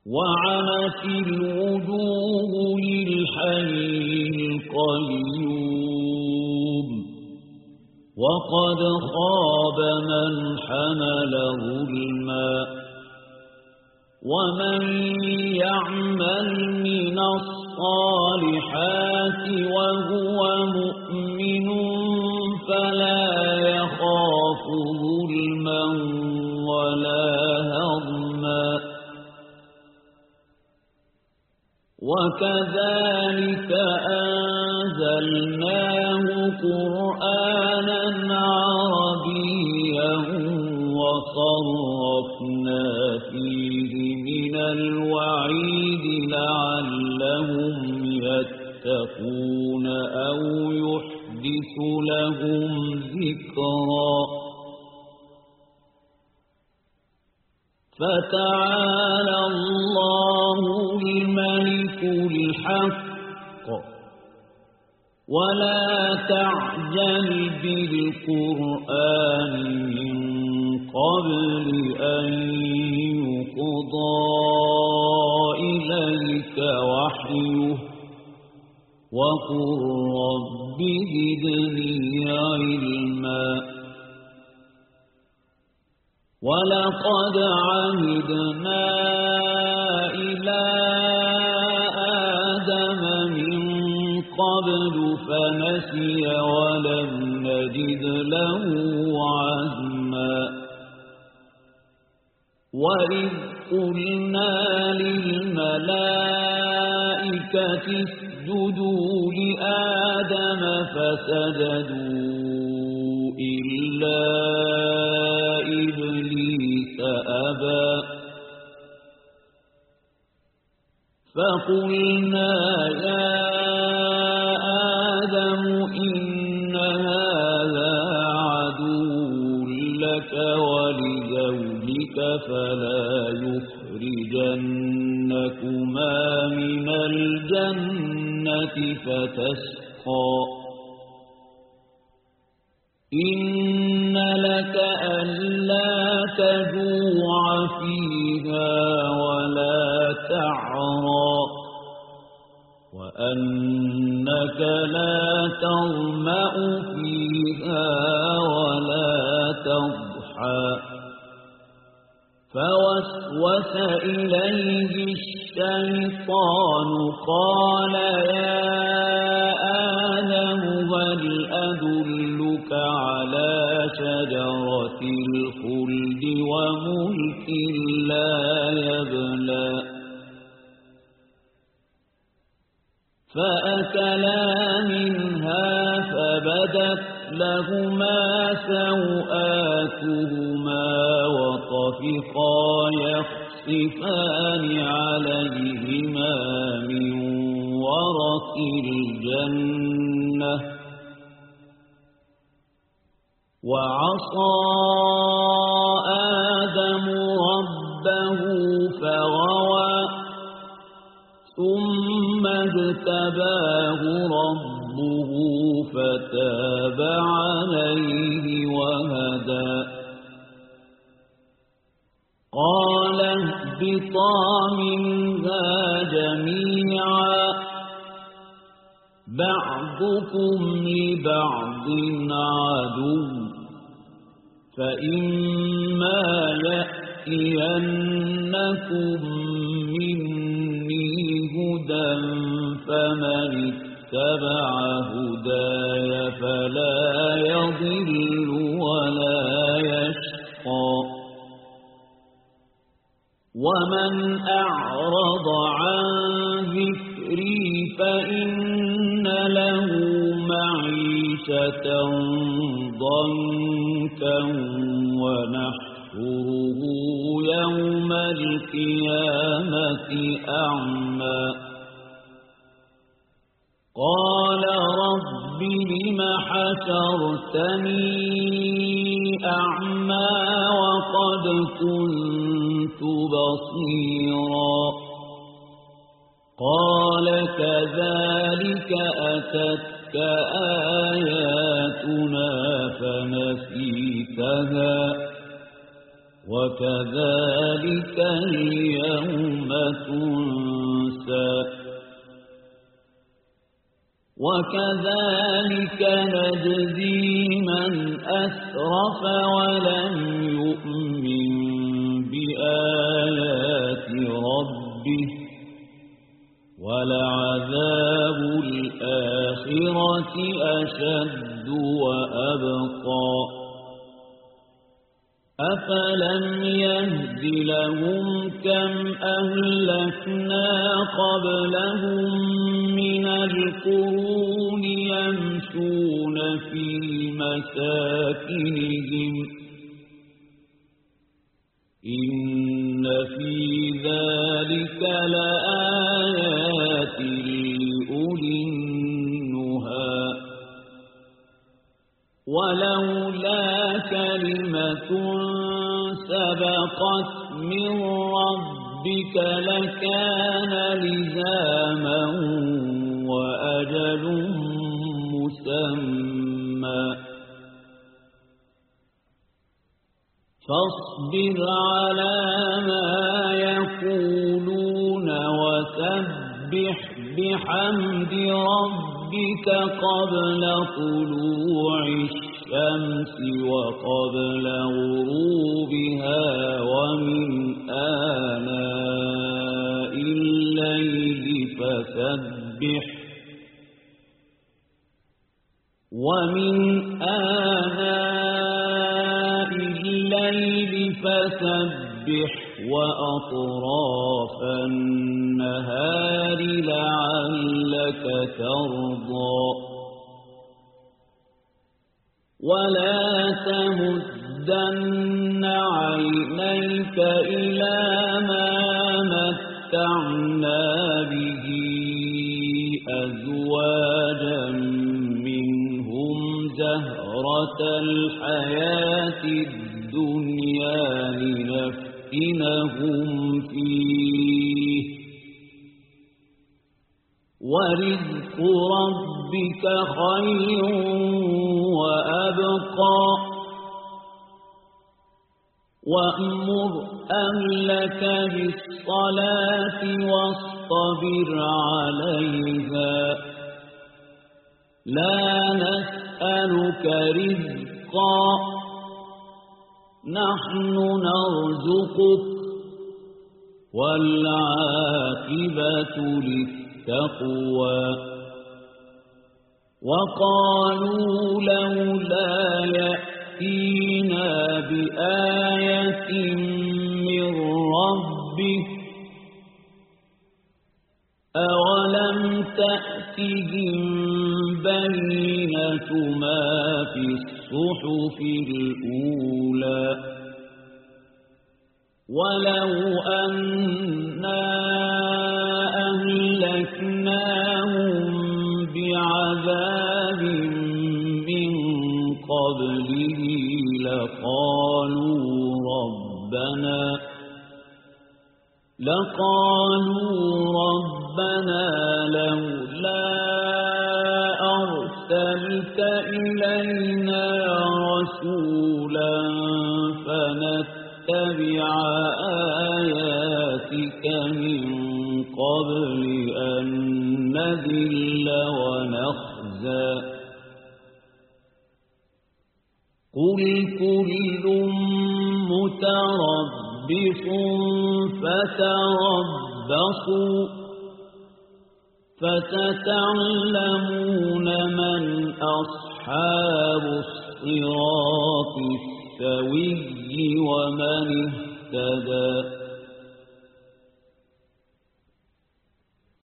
وعنت الوجوه للحي القيوم وقد خاب من حمل ظلما ومن يعمل من الصالحات وهو مؤمن فلا يخاف ظلما ولا هضما وكذلك أنزلناه قرآنا عربيا وصرفنا فيه من الوعيد لعلهم يتقون أو يحدث لهم ذكرا فتعالى الله الملك الحق ولا تعجل بالقرآن من قبل أن يقضى إليك وحيه وقل رب زدني علما ولقد عهدنا إلى آدم من قبل فنسي ولم نجد له عزما وإذ قلنا للملائكة اسجدوا لآدم فسجدوا إلا إبليس أبى فقلنا يا آدم إن هذا عدو لك ولزوجك فلا يخرجنكما من الجنة فتشقى إن لك ألا تجوع فيها ولا تعرى وأنك لا تظمأ فيها ولا تضحى فوسوس إليه الشيطان قال يا آدم هل أدلك على شجرة الخلد وملك لا يبلى فأكلا منها فبدت لهما سوآتهما وطفقا يخصفان عليهما من ورق الجنة وعصى آدم ربه فغوى ثم اجتباه ربه فتاب عليه وهدى قال اهبطا منها جميعا بعضكم لبعض عدو فإما يأتينكم مني هدى فمن اتبع هداي فلا يضل ولا يشقى ومن أعرض عن ذكري فإن له معيشة ضنكا ونحشره يوم القيامة أعمى قال رب لم حشرتني أعمى وقد كنت بصيرا قال كذلك أتتك آياتنا فنسيتها وكذلك اليوم تنسى وكذلك نجزي من أسرف ولم يؤمن بآيات ربه ولعذاب الآخرة أشد وأبقى أفلم يهد لهم كم أهلكنا قبلهم من القرون يمشون في مساكنهم إن في ذلك لآيات لأولي النهى ولولا كلمة سبقت من ربك لكان لزاما وأجل مسمى فاصبر على ما يقولون وسبح بحمد ربك قبل طلوع الشمس وقبل غروبها ومن آناء الليل فسبح وأطراف النهار لعلك ترضى ولا تمدن عينيك إلى ما متعنا به أزواجا منهم زهرة الحياة الدنيا لنفتنهم فيه ورزق ربك خير وأبقى وأمر أهلك بالصلاة واصطبر عليها لا نسألك رزقا نحن نرزقك والعاقبة للتقوى وقالوا لولا يأتينا بآية من ربه أولم تأتهم بينة ما في الصحف الأولى ولو أنا أهلكناهم بعذاب من قبله لقالوا ربنا لولا أرسلت إلينا رسولا فنتبع آياتك من قبل أن نذل ونخزى قل كل متربص فتربصوا فستعلمون من أصحاب الصراط السوي ومن اهتدى